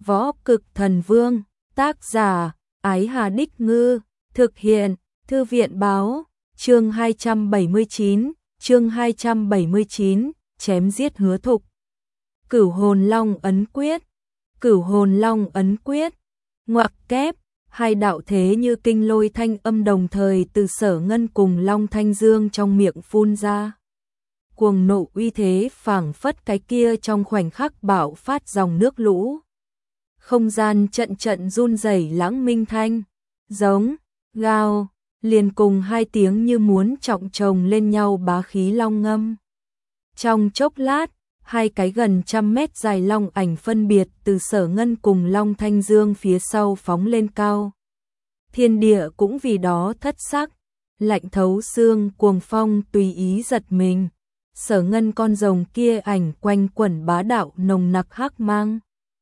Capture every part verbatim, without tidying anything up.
Võ Cực Thần Vương, tác giả, Ái Hà Đích Ngư, thực hiện, Thư viện Báo, chương hai trăm bảy mươi chín, chương hai trăm bảy mươi chín, chém giết Hứa Thục. Cửu Hồn Long Ấn Quyết, Cửu Hồn Long Ấn Quyết, ngoặc kép, hai đạo thế như kinh lôi thanh âm đồng thời từ Sở Ngân cùng Long Thanh Dương trong miệng phun ra. Cuồng nộ uy thế phảng phất cái kia trong khoảnh khắc bạo phát dòng nước lũ. Không gian trận trận run rẩy lãng minh thanh, giống, gào, liền cùng hai tiếng như muốn trọng chồng lên nhau bá khí long ngâm. Trong chốc lát, hai cái gần trăm mét dài long ảnh phân biệt từ Sở Ngân cùng Long Thanh Dương phía sau phóng lên cao. Thiên địa cũng vì đó thất sắc, lạnh thấu xương, cuồng phong tùy ý giật mình. Sở Ngân con rồng kia ảnh quanh quẩn bá đạo nồng nặc hắc mang,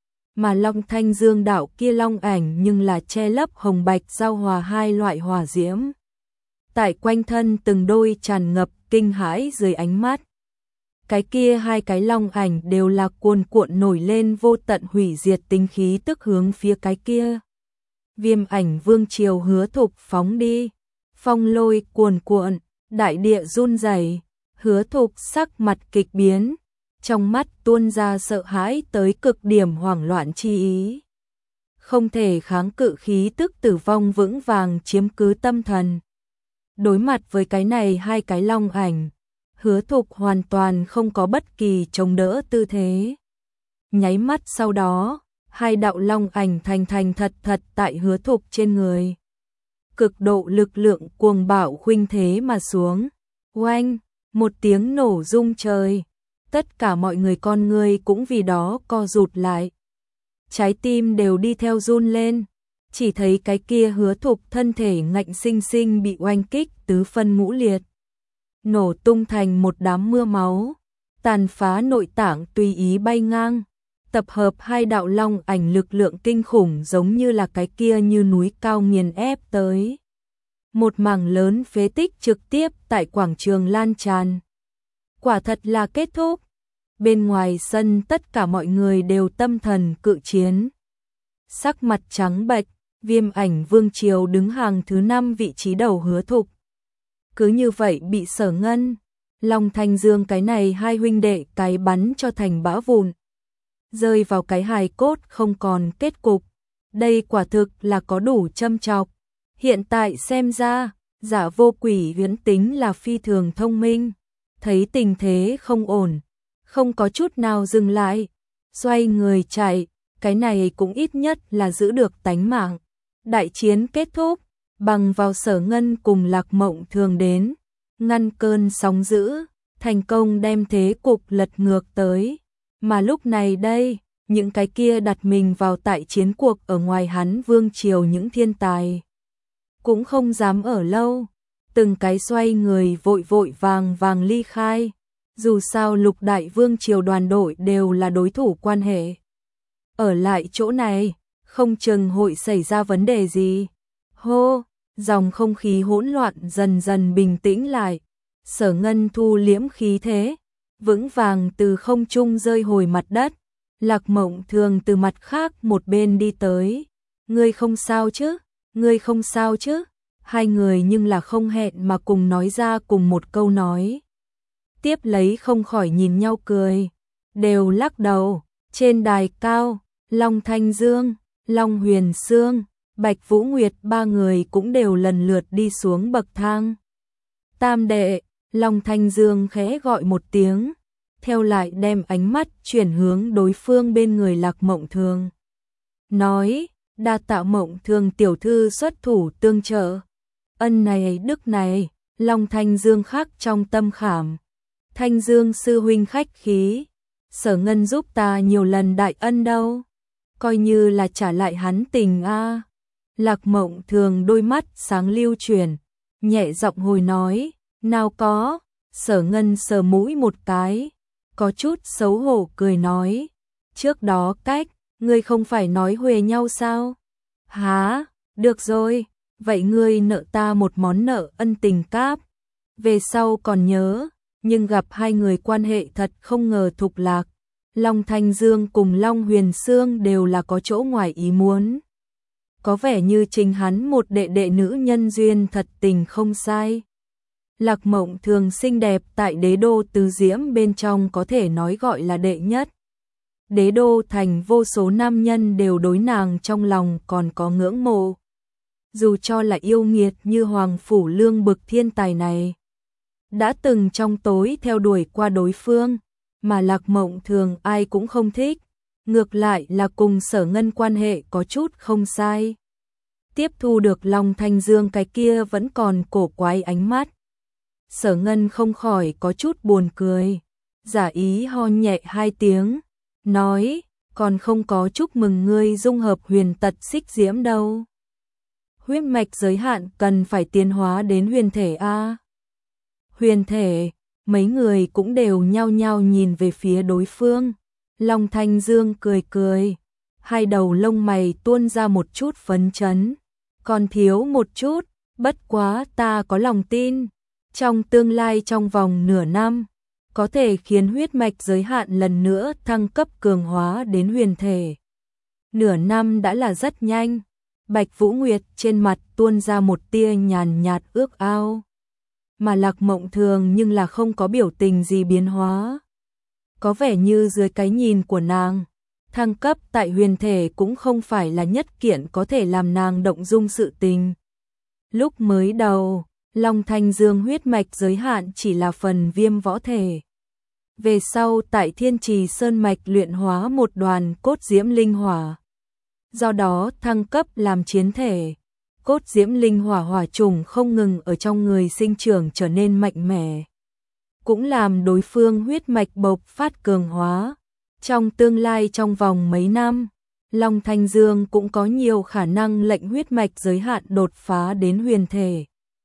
mà Long Thanh Dương đạo kia long ảnh nhưng là che lấp hồng bạch giao hòa hai loại hỏa diễm. Tại quanh thân từng đôi tràn ngập kinh hãi dưới ánh mắt. Cái kia hai cái long ảnh đều là cuồn cuộn nổi lên vô tận hủy diệt tinh khí tức hướng phía cái kia. Viêm Ảnh Vương triều Hứa Thục phóng đi, phong lôi cuồn cuộn, đại địa run rẩy. Hứa Thục sắc mặt kịch biến, trong mắt tuôn ra sợ hãi tới cực điểm hoảng loạn chi ý. Không thể kháng cự khí tức tử vong vững vàng chiếm cứ tâm thần. Đối mặt với cái này hai cái long ảnh, Hứa Thục hoàn toàn không có bất kỳ chống đỡ tư thế. Nháy mắt sau đó, hai đạo long ảnh thành thành thật thật tại Hứa Thục trên người. Cực độ lực lượng cuồng bạo khuynh thế mà xuống. Oanh! Một tiếng nổ rung trời, tất cả mọi người con người cũng vì đó co rụt lại. Trái tim đều đi theo run lên, chỉ thấy cái kia Hứa Thục thân thể ngạnh sinh sinh bị oanh kích tứ phân ngũ liệt. Nổ tung thành một đám mưa máu, tàn phá nội tạng tùy ý bay ngang, tập hợp hai đạo long ảnh lực lượng kinh khủng giống như là cái kia như núi cao nghiền ép tới. Một mảng lớn phế tích trực tiếp tại quảng trường lan tràn. Quả thật là kết thúc. Bên ngoài sân tất cả mọi người đều tâm thần cự chiến. Sắc mặt trắng bệch, Viêm Ảnh Vương triều đứng hàng thứ năm vị trí đầu Hứa Thục. Cứ như vậy bị Sở Ngân, Long Thanh Dương cái này hai huynh đệ cái bắn cho thành bã vụn. Rơi vào cái hài cốt không còn kết cục. Đây quả thực là có đủ châm chọc. Hiện tại xem ra, Giả Vô Quỷ huyễn tính là phi thường thông minh, thấy tình thế không ổn, không có chút nào dừng lại, xoay người chạy, cái này cũng ít nhất là giữ được tánh mạng. Đại chiến kết thúc, bằng vào Sở Ngân cùng Lạc Mộng Thường đến, ngăn cơn sóng dữ, thành công đem thế cục lật ngược tới. Mà lúc này đây, những cái kia đặt mình vào tại chiến cuộc ở ngoài hắn vương triều những thiên tài cũng không dám ở lâu, từng cái xoay người vội vội vàng vàng ly khai, dù sao lục đại vương triều đoàn đội đều là đối thủ quan hệ. Ở lại chỗ này, không chừng hội xảy ra vấn đề gì. Hô, dòng không khí hỗn loạn dần dần bình tĩnh lại, Sở Ngân thu liễm khí thế, vững vàng từ không trung rơi hồi mặt đất, Lạc Mộng Thường từ mặt khác một bên đi tới. Ngươi không sao chứ? Ngươi không sao chứ? Hai người nhưng là không hẹn mà cùng nói ra cùng một câu nói. Tiếp lấy không khỏi nhìn nhau cười, đều lắc đầu. Trên đài cao, Long Thanh Dương, Long Huyền Sương, Bạch Vũ Nguyệt ba người cũng đều lần lượt đi xuống bậc thang. Tam đệ, Long Thanh Dương khẽ gọi một tiếng, theo lại đem ánh mắt chuyển hướng đối phương bên người Lạc Mộng Thường. Nói, đa tạ Mộng Thường tiểu thư xuất thủ tương trợ. Ân này đức này, Long Thanh Dương khắc trong tâm khảm. Thanh Dương sư huynh khách khí, Sở Ngân giúp ta nhiều lần đại ân đâu, coi như là trả lại hắn tình a. À. Lạc Mộng Thường đôi mắt sáng lưu chuyển, nhẹ giọng hồi nói, nào có. Sở Ngân sờ mũi một cái, có chút xấu hổ cười nói, trước đó cách, ngươi không phải nói huề nhau sao? Hả, được rồi, vậy ngươi nợ ta một món nợ ân tình cáp, về sau còn nhớ, nhưng gặp hai người quan hệ thật không ngờ thục lạc. Long Thanh Dương cùng Long Huyền Sương đều là có chỗ ngoài ý muốn. Có vẻ như chính hắn một đệ đệ nữ nhân duyên thật tình không sai. Lạc Mộng Thường xinh đẹp tại đế đô tứ diễm bên trong có thể nói gọi là đệ nhất. Đế đô thành vô số nam nhân đều đối nàng trong lòng còn có ngưỡng mộ. Dù cho là yêu nghiệt như Hoàng Phủ Lương bực thiên tài này, đã từng trong tối theo đuổi qua đối phương, mà Lạc Mộng Thường ai cũng không thích, ngược lại là cùng Sở Ngân quan hệ có chút không sai. Tiếp thu được Long Thanh Dương cái kia vẫn còn cổ quái ánh mắt. Sở Ngân không khỏi có chút buồn cười, giả ý ho nhẹ hai tiếng, nói, còn không có chúc mừng ngươi dung hợp huyền tật xích diễm đâu. Huyết mạch giới hạn cần phải tiến hóa đến huyền thể a. Huyền thể, mấy người cũng đều nhao nhao nhìn về phía đối phương. Long Thanh Dương cười cười, hai đầu lông mày tuôn ra một chút phấn chấn, còn thiếu một chút, bất quá ta có lòng tin, trong tương lai trong vòng nửa năm, có thể khiến huyết mạch giới hạn lần nữa thăng cấp cường hóa đến huyền thể. Nửa năm đã là rất nhanh. Bạch Vũ Nguyệt trên mặt tuôn ra một tia nhàn nhạt ước ao, mà Lạc Mộng Thường nhưng là không có biểu tình gì biến hóa. Có vẻ như dưới cái nhìn của nàng, thăng cấp tại huyền thể cũng không phải là nhất kiện có thể làm nàng động dung sự tình. Lúc mới đầu, Long Thanh Dương huyết mạch giới hạn chỉ là phần viêm võ thể. Về sau tại Thiên Trì Sơn mạch luyện hóa một đoàn cốt diễm linh hỏa. Do đó thăng cấp làm chiến thể, cốt diễm linh hỏa hỏa trùng không ngừng ở trong người sinh trưởng trở nên mạnh mẽ, cũng làm đối phương huyết mạch bộc phát cường hóa. Trong tương lai trong vòng mấy năm, Long Thanh Dương cũng có nhiều khả năng lệnh huyết mạch giới hạn đột phá đến huyền thể.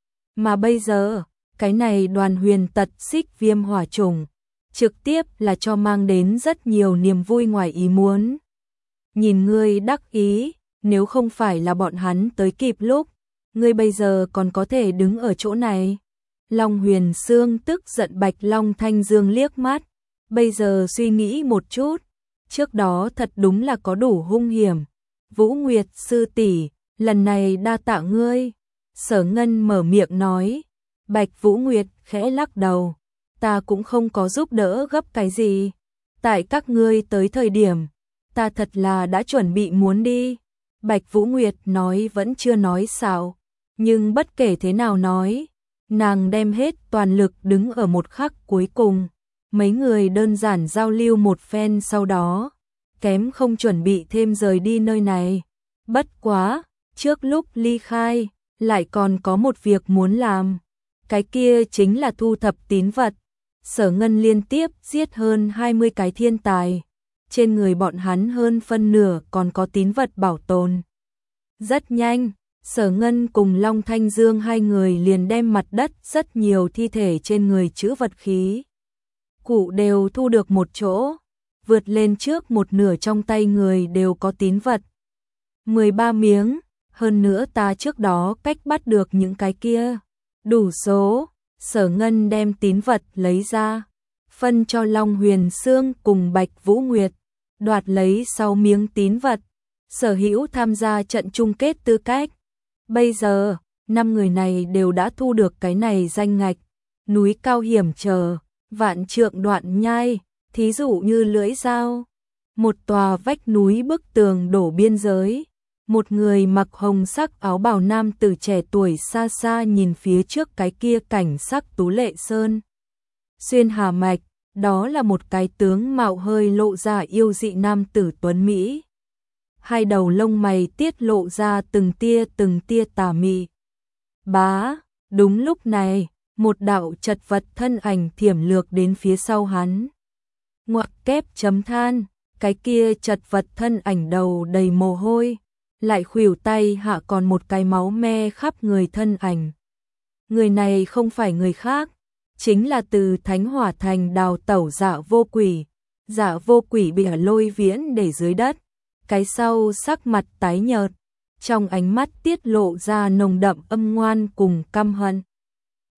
Mà bây giờ, cái này đoàn huyền tật xích viêm hỏa trùng, trực tiếp là cho mang đến rất nhiều niềm vui ngoài ý muốn. Nhìn ngươi đắc ý, nếu không phải là bọn hắn tới kịp lúc, ngươi bây giờ còn có thể đứng ở chỗ này. Long Huyền Sương tức giận Bạch Long Thanh Dương liếc mắt, bây giờ suy nghĩ một chút, trước đó thật đúng là có đủ hung hiểm. Vũ Nguyệt sư tỷ, lần này đa tạ ngươi. Sở Ngân mở miệng nói. Bạch Vũ Nguyệt khẽ lắc đầu, ta cũng không có giúp đỡ gấp cái gì. Tại các ngươi tới thời điểm, ta thật là đã chuẩn bị muốn đi. Bạch Vũ Nguyệt nói vẫn chưa nói xạo, nhưng bất kể thế nào nói, nàng đem hết toàn lực đứng ở một khắc cuối cùng. Mấy người đơn giản giao lưu một phen sau đó, kém không chuẩn bị thêm rời đi nơi này. Bất quá, trước lúc ly khai, lại còn có một việc muốn làm. Cái kia chính là thu thập tín vật. Sở Ngân liên tiếp giết hơn hai mươi cái thiên tài. Trên người bọn hắn hơn phân nửa còn có tín vật bảo tồn. Rất nhanh, Sở Ngân cùng Long Thanh Dương hai người liền đem mặt đất rất nhiều thi thể trên người chữ vật khí cụ đều thu được một chỗ, vượt lên trước một nửa trong tay người đều có tín vật. mười ba miếng, hơn nữa ta trước đó cách bắt được những cái kia. Đủ số, Sở Ngân đem tín vật lấy ra, phân cho Long Huyền Sương cùng Bạch Vũ Nguyệt, đoạt lấy sáu miếng tín vật, sở hữu tham gia trận chung kết tư cách. Bây giờ, năm người này đều đã thu được cái này danh ngạch, núi cao hiểm trở, vạn trượng đoạn nhai, thí dụ như lưỡi dao. Một tòa vách núi bức tường đổ biên giới, một người mặc hồng sắc áo bào nam tử trẻ tuổi xa xa nhìn phía trước cái kia cảnh sắc tú lệ sơn. Xuyên hà mạch, đó là một cái tướng mạo hơi lộ ra yêu dị nam tử tuấn Mỹ. Hai đầu lông mày tiết lộ ra từng tia từng tia tà mị. Bá, đúng lúc này, một đạo chật vật thân ảnh thiểm lược đến phía sau hắn. Ngoặc kép chấm than, cái kia chật vật thân ảnh đầu đầy mồ hôi, lại khuỷu tay hạ còn một cái máu me khắp người thân ảnh. Người này không phải người khác, chính là từ Thánh Hỏa Thành đào tẩu Dạ Vô Quỷ. Dạ Vô Quỷ bị Lôi Viễn để dưới đất, cái sau sắc mặt tái nhợt, trong ánh mắt tiết lộ ra nồng đậm âm ngoan cùng căm hận.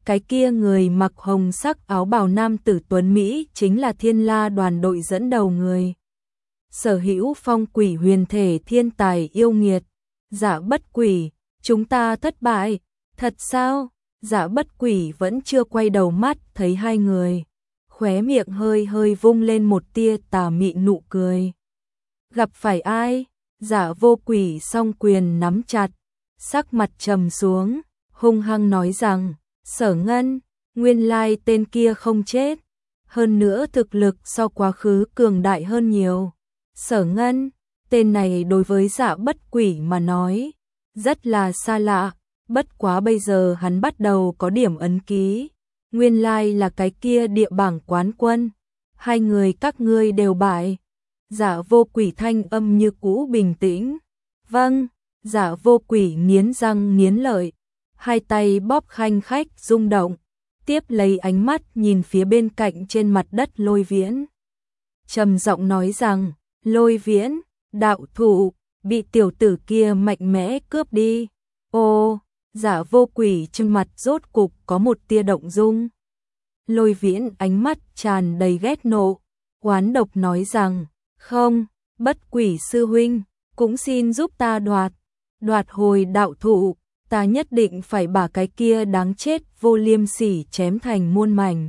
cái kia người mặc hồng sắc áo bào nam tử tuấn Mỹ chính là Thiên La đoàn đội dẫn đầu người. Sở hữu phong quỷ huyền thể thiên tài yêu nghiệt. Dạ bất quỷ, chúng ta thất bại, thật sao? Dạ bất quỷ vẫn chưa quay đầu mắt thấy hai người. Khóe miệng hơi hơi vung lên một tia tà mị nụ cười. Gặp phải ai? Dạ vô quỷ song quyền nắm chặt, sắc mặt trầm xuống, hung hăng nói rằng, Sở Ngân, nguyên lai tên kia không chết, hơn nữa thực lực so quá khứ cường đại hơn nhiều. Sở Ngân, tên này đối với dạ bất quỷ mà nói, rất là xa lạ, bất quá bây giờ hắn bắt đầu có điểm ấn ký, nguyên lai là cái kia địa bảng quán quân, hai người các ngươi đều bại. Dạ vô quỷ thanh âm như cũ bình tĩnh. Vâng, dạ vô quỷ nghiến răng nghiến lợi, hai tay bóp khanh khách rung động, tiếp lấy ánh mắt nhìn phía bên cạnh trên mặt đất Lôi Viễn. Trầm giọng nói rằng, Lôi Viễn, đạo thủ, bị tiểu tử kia mạnh mẽ cướp đi. Ô, dạ vô quỷ trên mặt rốt cục có một tia động dung. Lôi Viễn ánh mắt tràn đầy ghét nộ, oán độc nói rằng, không, bất quỷ sư huynh, cũng xin giúp ta đoạt, đoạt hồi đạo thụ, ta nhất định phải bả cái kia đáng chết vô liêm sỉ chém thành muôn mảnh.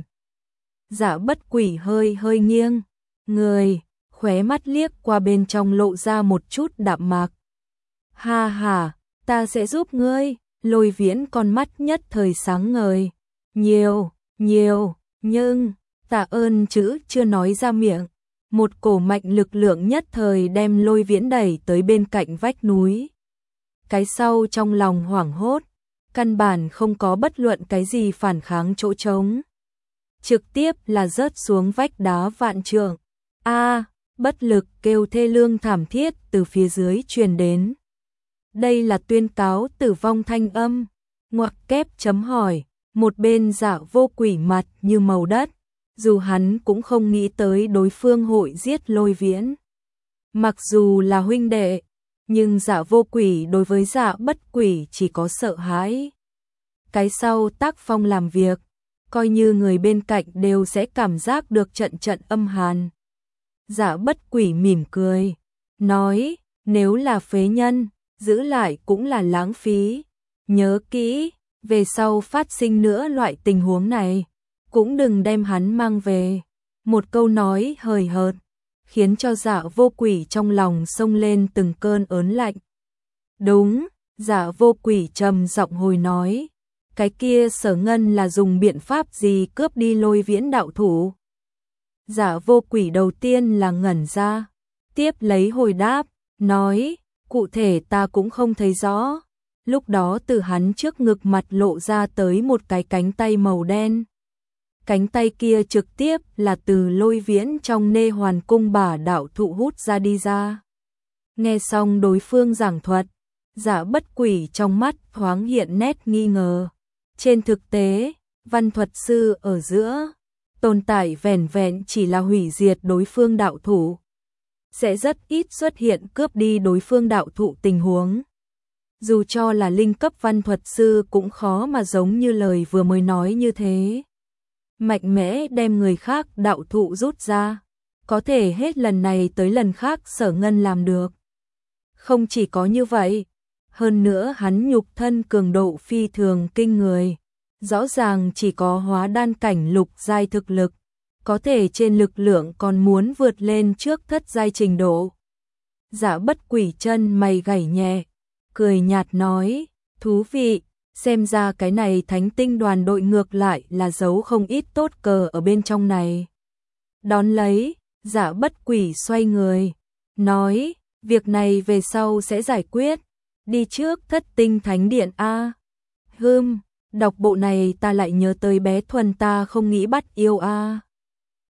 Dạ bất quỷ hơi hơi nghiêng, người, khóe mắt liếc qua bên trong lộ ra một chút đạm mạc. Ha ha, ta sẽ giúp ngươi. Lôi Viễn con mắt nhất thời sáng ngời. Nhiều, nhiều, nhưng, tạ ơn chữ chưa nói ra miệng. Một cổ mạnh lực lượng nhất thời đem Lôi Viễn đẩy tới bên cạnh vách núi. Cái sau trong lòng hoảng hốt, căn bản không có bất luận cái gì phản kháng chỗ trống. Trực tiếp là rớt xuống vách đá vạn trượng. A, bất lực kêu thê lương thảm thiết từ phía dưới truyền đến. Đây là tuyên cáo tử vong thanh âm. Ngoặc kép chấm hỏi, một bên Dạ vô quỷ mặt như màu đất. Dù hắn cũng không nghĩ tới đối phương hội giết Lôi Viễn. Mặc dù là huynh đệ, nhưng Dạ vô quỷ đối với Dạ bất quỷ chỉ có sợ hãi. Cái sau tác phong làm việc, coi như người bên cạnh đều sẽ cảm giác được trận trận âm hàn. Dạ bất quỷ mỉm cười, nói, nếu là phế nhân, giữ lại cũng là lãng phí. Nhớ kỹ, về sau phát sinh nữa loại tình huống này, cũng đừng đem hắn mang về. Một câu nói hời hợt, khiến cho Dạ vô quỷ trong lòng xông lên từng cơn ớn lạnh. Đúng, Dạ vô quỷ trầm giọng hồi nói, cái kia Sở Ngân là dùng biện pháp gì cướp đi Lôi Viễn đạo thủ? Dạ vô quỷ đầu tiên là ngẩn ra, tiếp lấy hồi đáp, nói, cụ thể ta cũng không thấy rõ. Lúc đó từ hắn trước ngực mặt lộ ra tới một cái cánh tay màu đen. Cánh tay kia trực tiếp là từ Lôi Viễn trong nê hoàn cung bả đạo thụ hút ra đi ra. Nghe xong đối phương giảng thuật, Dạ bất quỷ trong mắt thoáng hiện nét nghi ngờ. Trên thực tế, văn thuật sư ở giữa, tồn tại vẻn vẹn chỉ là hủy diệt đối phương đạo thủ. Sẽ rất ít xuất hiện cướp đi đối phương đạo thụ tình huống. Dù cho là linh cấp văn thuật sư cũng khó mà giống như lời vừa mới nói như thế. Mạnh mẽ đem người khác đạo thụ rút ra, có thể hết lần này tới lần khác Sở Ngân làm được. Không chỉ có như vậy, hơn nữa hắn nhục thân cường độ phi thường kinh người, rõ ràng chỉ có hóa đan cảnh lục giai thực lực, có thể trên lực lượng còn muốn vượt lên trước thất giai trình độ. Dạ bất quỷ chân mày gảy nhẹ, cười nhạt nói, thú vị, xem ra cái này thánh tinh đoàn đội ngược lại là giấu không ít tốt cờ ở bên trong này. Đón lấy, Dạ bất quỷ xoay người, nói, việc này về sau sẽ giải quyết, đi trước thất tinh thánh điện A. Hừm, đọc bộ này ta lại nhớ tới bé Thuần ta không nghĩ bắt yêu A.